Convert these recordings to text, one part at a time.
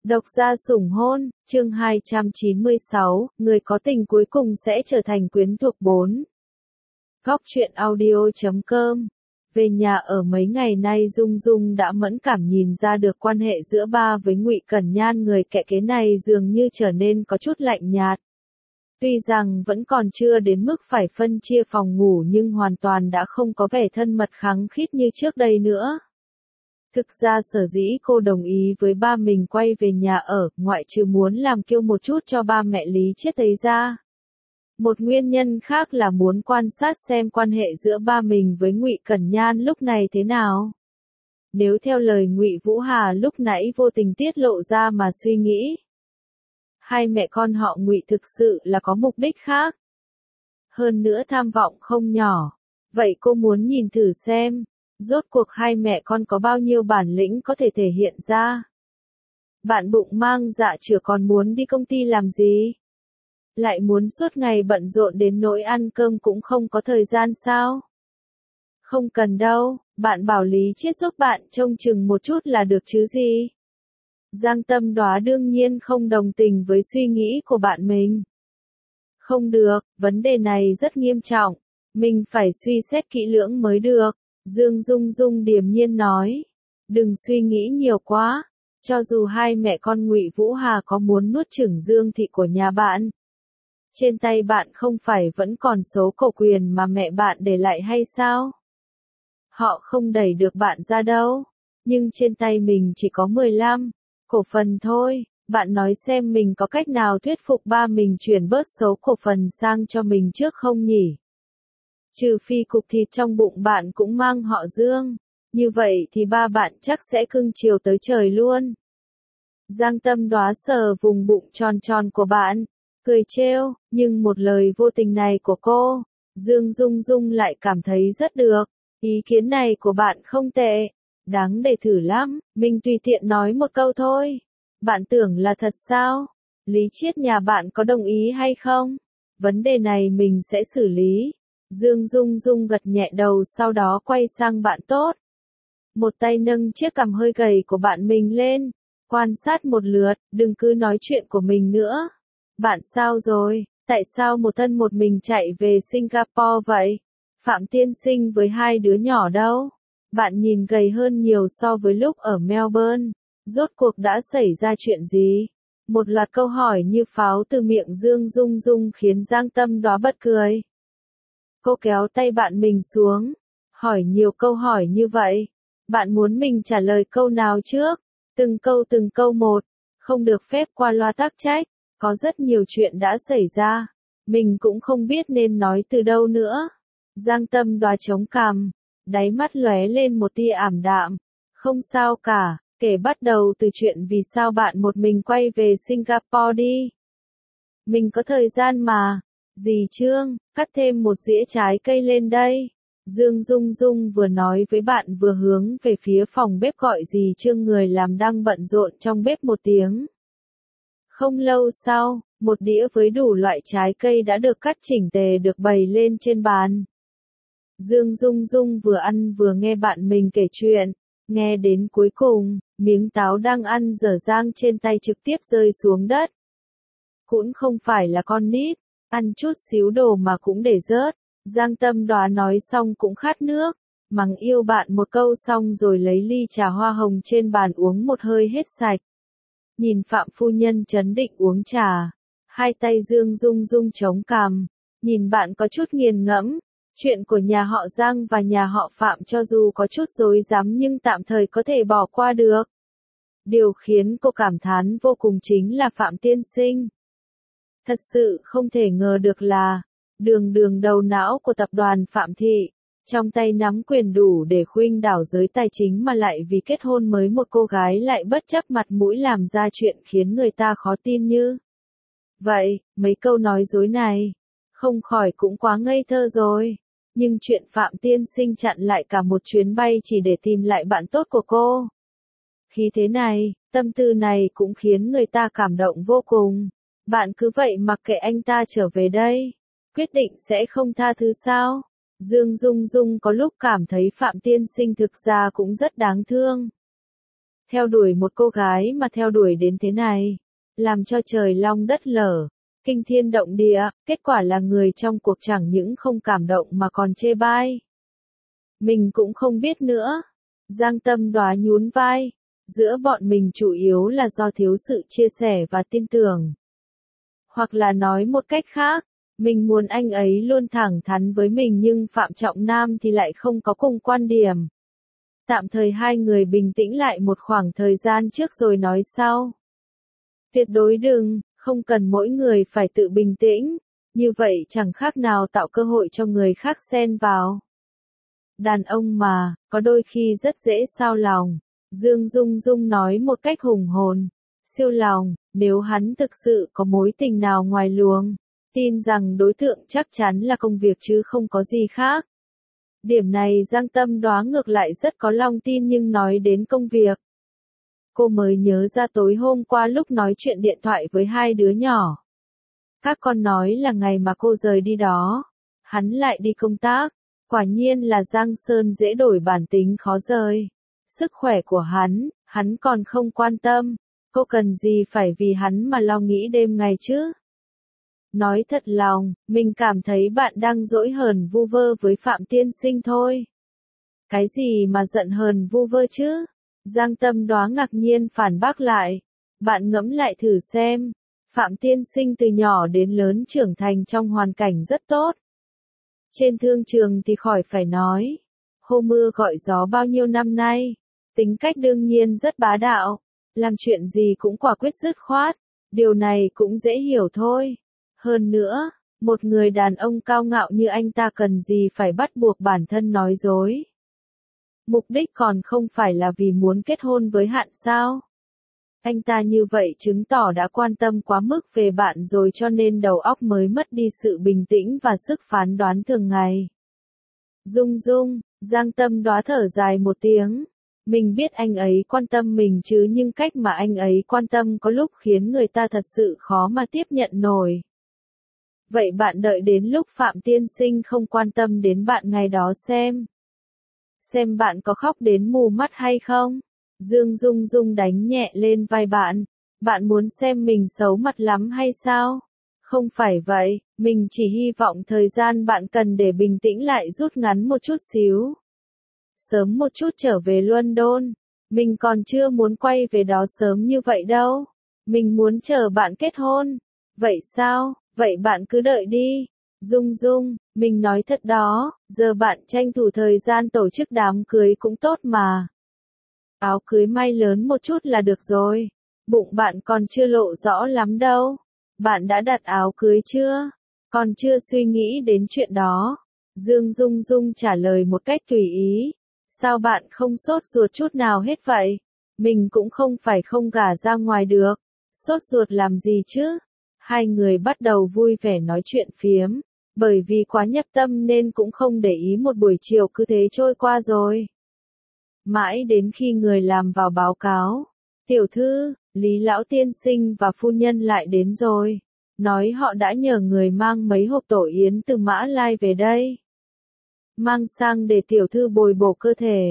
Độc gia sủng hôn, chương 296, người có tình cuối cùng sẽ trở thành quyến thuộc 4. Góc truyện audio.com. Về nhà ở mấy ngày nay Dung Dung đã mẫn cảm nhìn ra được quan hệ giữa ba với Ngụy Cẩn Nhan, người kẻ kế này dường như trở nên có chút lạnh nhạt. Tuy rằng vẫn còn chưa đến mức phải phân chia phòng ngủ nhưng hoàn toàn đã không có vẻ thân mật khăng khít như trước đây nữa. Thực ra sở dĩ cô đồng ý với ba mình quay về nhà ở, ngoại trừ muốn làm kiêu một chút cho ba mẹ Lý Chiết thấy ra. Một nguyên nhân khác là muốn quan sát xem quan hệ giữa ba mình với Ngụy Cẩn Nhan lúc này thế nào. Nếu theo lời Ngụy Vũ Hà lúc nãy vô tình tiết lộ ra mà suy nghĩ, hai mẹ con họ Ngụy thực sự là có mục đích khác. Hơn nữa tham vọng không nhỏ. Vậy cô muốn nhìn thử xem, rốt cuộc hai mẹ con có bao nhiêu bản lĩnh có thể thể hiện ra. Bạn bụng mang dạ chửa còn muốn đi công ty làm gì? Lại muốn suốt ngày bận rộn đến nỗi ăn cơm cũng không có thời gian sao? Không cần đâu, bạn bảo Lý Chiết giúp bạn trông chừng một chút là được chứ gì? Giang Tâm Đoá đương nhiên không đồng tình với suy nghĩ của bạn mình. Không được, vấn đề này rất nghiêm trọng. Mình phải suy xét kỹ lưỡng mới được. Dương Dung Dung điềm nhiên nói. Đừng suy nghĩ nhiều quá. Cho dù hai mẹ con Ngụy Vũ Hà có muốn nuốt chửng Dương thị của nhà bạn, trên tay bạn không phải vẫn còn số cổ quyền mà mẹ bạn để lại hay sao? Họ không đẩy được bạn ra đâu. Nhưng trên tay mình chỉ có 15 cổ phần thôi. Bạn nói xem mình có cách nào thuyết phục ba mình chuyển bớt số cổ phần sang cho mình trước không nhỉ? Trừ phi cục thịt trong bụng bạn cũng mang họ Dương. Như vậy thì ba bạn chắc sẽ cưng chiều tới trời luôn. Giang Tâm Đoá sờ vùng bụng tròn tròn của bạn, cười trêu, nhưng một lời vô tình này của cô, Dương Dung Dung lại cảm thấy rất được. Ý kiến này của bạn không tệ, đáng để thử lắm, mình tùy tiện nói một câu thôi. Bạn tưởng là thật sao? Lý Chiết nhà bạn có đồng ý hay không? Vấn đề này mình sẽ xử lý. Dương Dung Dung gật nhẹ đầu sau đó quay sang bạn tốt. Một tay nâng chiếc cằm hơi gầy của bạn mình lên, quan sát một lượt, đừng cứ nói chuyện của mình nữa. Bạn sao rồi? Tại sao một thân một mình chạy về Singapore vậy? Phạm Tiên Sinh với hai đứa nhỏ đâu? Bạn nhìn gầy hơn nhiều so với lúc ở Melbourne. Rốt cuộc đã xảy ra chuyện gì? Một loạt câu hỏi như pháo từ miệng Dương Dung Dung khiến Giang Tâm Đoá bật cười. Cô kéo tay bạn mình xuống, hỏi nhiều câu hỏi như vậy. Bạn muốn mình trả lời câu nào trước? Từng câu một, không được phép qua loa tắc trách. Có rất nhiều chuyện đã xảy ra, mình cũng không biết nên nói từ đâu nữa. Giang Tâm Đoá chống cằm, đáy mắt lóe lên một tia ảm đạm. Không sao cả, kể bắt đầu từ chuyện vì sao bạn một mình quay về Singapore đi. Mình có thời gian mà. Dì Trương, cắt thêm một dĩa trái cây lên đây. Dương Dung Dung vừa nói với bạn vừa hướng về phía phòng bếp gọi dì Trương người làm đang bận rộn trong bếp một tiếng. Không lâu sau, một đĩa với đủ loại trái cây đã được cắt chỉnh tề được bày lên trên bàn. Dương Dung Dung vừa ăn vừa nghe bạn mình kể chuyện, nghe đến cuối cùng, miếng táo đang ăn dở dang trên tay trực tiếp rơi xuống đất. Cũng không phải là con nít, ăn chút xíu đồ mà cũng để rớt. Giang Tâm Đoá nói xong cũng khát nước, mắng yêu bạn một câu xong rồi lấy ly trà hoa hồng trên bàn uống một hơi hết sạch. Nhìn Phạm phu nhân trấn định uống trà, hai tay Dương Dung Dung chống cằm, nhìn bạn có chút nghiền ngẫm. Chuyện của nhà họ Giang và nhà họ Phạm cho dù có chút rối rắm nhưng tạm thời có thể bỏ qua được. Điều khiến cô cảm thán vô cùng chính là Phạm Tiên Sinh. Thật sự không thể ngờ được là, đường đầu não của tập đoàn Phạm Thị, trong tay nắm quyền đủ để khuynh đảo giới tài chính mà lại vì kết hôn mới một cô gái lại bất chấp mặt mũi làm ra chuyện khiến người ta khó tin như. Vậy, mấy câu nói dối này, không khỏi cũng quá ngây thơ rồi. Nhưng chuyện Phạm Tiên Sinh chặn lại cả một chuyến bay chỉ để tìm lại bạn tốt của cô. Khi thế này, tâm tư này cũng khiến người ta cảm động vô cùng. Bạn cứ vậy mặc kệ anh ta trở về đây, quyết định sẽ không tha thứ sao? Dương Dung Dung có lúc cảm thấy Phạm Tiên Sinh thực ra cũng rất đáng thương. Theo đuổi một cô gái mà theo đuổi đến thế này, làm cho trời long đất lở, kinh thiên động địa, kết quả là người trong cuộc chẳng những không cảm động mà còn chê bai. Mình cũng không biết nữa. Giang Tâm Đoá nhún vai, giữa bọn mình chủ yếu là do thiếu sự chia sẻ và tin tưởng. Hoặc là nói một cách khác, mình muốn anh ấy luôn thẳng thắn với mình nhưng Phạm Trọng Nam thì lại không có cùng quan điểm. Tạm thời hai người bình tĩnh lại một khoảng thời gian trước rồi nói sau. Tuyệt đối đừng, không cần mỗi người phải tự bình tĩnh, như vậy chẳng khác nào tạo cơ hội cho người khác xen vào. Đàn ông mà, có đôi khi rất dễ xao lòng, Dương Dung Dung nói một cách hùng hồn, siêu lòng, nếu hắn thực sự có mối tình nào ngoài luồng, tin rằng đối tượng chắc chắn là công việc chứ không có gì khác. Điểm này Giang Tâm Đoá ngược lại rất có lòng tin nhưng nói đến công việc. Cô mới nhớ ra tối hôm qua lúc nói chuyện điện thoại với hai đứa nhỏ. Các con nói là ngày mà cô rời đi đó, hắn lại đi công tác. Quả nhiên là Giang Sơn dễ đổi bản tính khó rời. Sức khỏe của hắn còn không quan tâm. Cô cần gì phải vì hắn mà lo nghĩ đêm ngày chứ? Nói thật lòng, mình cảm thấy bạn đang dỗi hờn vu vơ với Phạm Tiên Sinh thôi. Cái gì mà giận hờn vu vơ chứ? Giang Tâm Đoá ngạc nhiên phản bác lại. Bạn ngẫm lại thử xem. Phạm Tiên Sinh từ nhỏ đến lớn trưởng thành trong hoàn cảnh rất tốt. Trên thương trường thì khỏi phải nói. Hô mưa gọi gió bao nhiêu năm nay. Tính cách đương nhiên rất bá đạo. Làm chuyện gì cũng quả quyết dứt khoát. Điều này cũng dễ hiểu thôi. Hơn nữa, một người đàn ông cao ngạo như anh ta cần gì phải bắt buộc bản thân nói dối. Mục đích còn không phải là vì muốn kết hôn với Hạn sao? Anh ta như vậy chứng tỏ đã quan tâm quá mức về bạn rồi cho nên đầu óc mới mất đi sự bình tĩnh và sức phán đoán thường ngày. Dung Dung, Giang Tâm Đoá thở dài một tiếng. Mình biết anh ấy quan tâm mình chứ nhưng cách mà anh ấy quan tâm có lúc khiến người ta thật sự khó mà tiếp nhận nổi. Vậy bạn đợi đến lúc Phạm Tiên Sinh không quan tâm đến bạn ngày đó xem. Xem bạn có khóc đến mù mắt hay không? Dương Dung Dung đánh nhẹ lên vai bạn. Bạn muốn xem mình xấu mặt lắm hay sao? Không phải vậy, mình chỉ hy vọng thời gian bạn cần để bình tĩnh lại rút ngắn một chút xíu. Sớm một chút trở về London. Mình còn chưa muốn quay về đó sớm như vậy đâu. Mình muốn chờ bạn kết hôn. Vậy sao? Vậy bạn cứ đợi đi. Dung Dung, mình nói thật đó, giờ bạn tranh thủ thời gian tổ chức đám cưới cũng tốt mà. Áo cưới may lớn một chút là được rồi. Bụng bạn còn chưa lộ rõ lắm đâu. Bạn đã đặt áo cưới chưa? Còn chưa suy nghĩ đến chuyện đó. Dương Dung Dung trả lời một cách tùy ý. Sao bạn không sốt ruột chút nào hết vậy? Mình cũng không phải không gả ra ngoài được. Sốt ruột làm gì chứ? Hai người bắt đầu vui vẻ nói chuyện phiếm. Bởi vì quá nhập tâm nên cũng không để ý một buổi chiều cứ thế trôi qua rồi. Mãi đến khi người làm vào báo cáo. Tiểu thư, Lý Lão Tiên Sinh và phu nhân lại đến rồi. Nói họ đã nhờ người mang mấy hộp tổ yến từ Mã Lai về đây. Mang sang để tiểu thư bồi bổ cơ thể.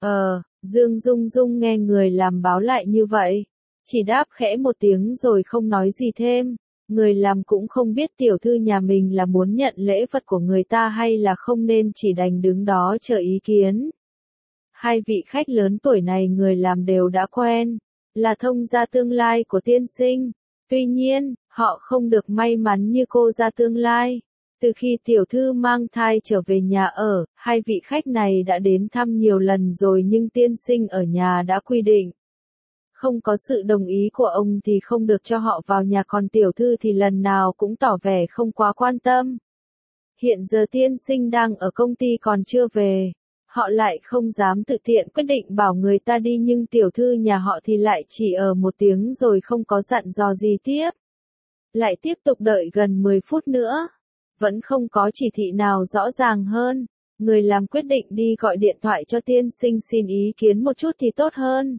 Dương Dung Dung nghe người làm báo lại như vậy. Chỉ đáp khẽ một tiếng rồi không nói gì thêm. Người làm cũng không biết tiểu thư nhà mình là muốn nhận lễ vật của người ta hay là không nên chỉ đành đứng đó chờ ý kiến. Hai vị khách lớn tuổi này người làm đều đã quen, là thông gia tương lai của tiên sinh. Tuy nhiên, họ không được may mắn như cô gia tương lai. Từ khi tiểu thư mang thai trở về nhà ở, hai vị khách này đã đến thăm nhiều lần rồi nhưng tiên sinh ở nhà đã quy định. Không có sự đồng ý của ông thì không được cho họ vào nhà còn tiểu thư thì lần nào cũng tỏ vẻ không quá quan tâm. Hiện giờ tiên sinh đang ở công ty còn chưa về. Họ lại không dám tự tiện quyết định bảo người ta đi nhưng tiểu thư nhà họ thì lại chỉ ở một tiếng rồi không có dặn dò gì tiếp. Lại tiếp tục đợi gần 10 phút nữa. Vẫn không có chỉ thị nào rõ ràng hơn. Người làm quyết định đi gọi điện thoại cho tiên sinh xin ý kiến một chút thì tốt hơn.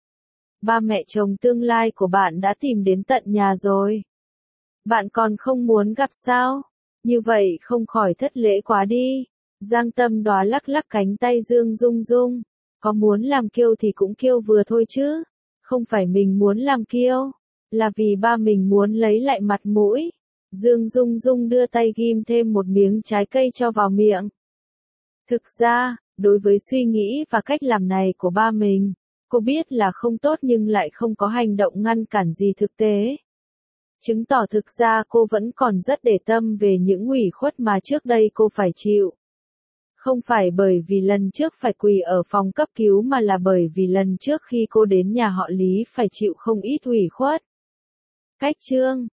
Ba mẹ chồng tương lai của bạn đã tìm đến tận nhà rồi. Bạn còn không muốn gặp sao? Như vậy không khỏi thất lễ quá đi. Giang Tâm Đoá lắc lắc cánh tay Dương Dung Dung. Có muốn làm kiêu thì cũng kiêu vừa thôi chứ. Không phải mình muốn làm kiêu, là vì ba mình muốn lấy lại mặt mũi. Dương Dung Dung đưa tay ghim thêm một miếng trái cây cho vào miệng. Thực ra, đối với suy nghĩ và cách làm này của ba mình, cô biết là không tốt nhưng lại không có hành động ngăn cản gì thực tế. Chứng tỏ thực ra cô vẫn còn rất để tâm về những ủy khuất mà trước đây cô phải chịu. Không phải bởi vì lần trước phải quỳ ở phòng cấp cứu mà là bởi vì lần trước khi cô đến nhà họ Lý phải chịu không ít ủy khuất. Cách chương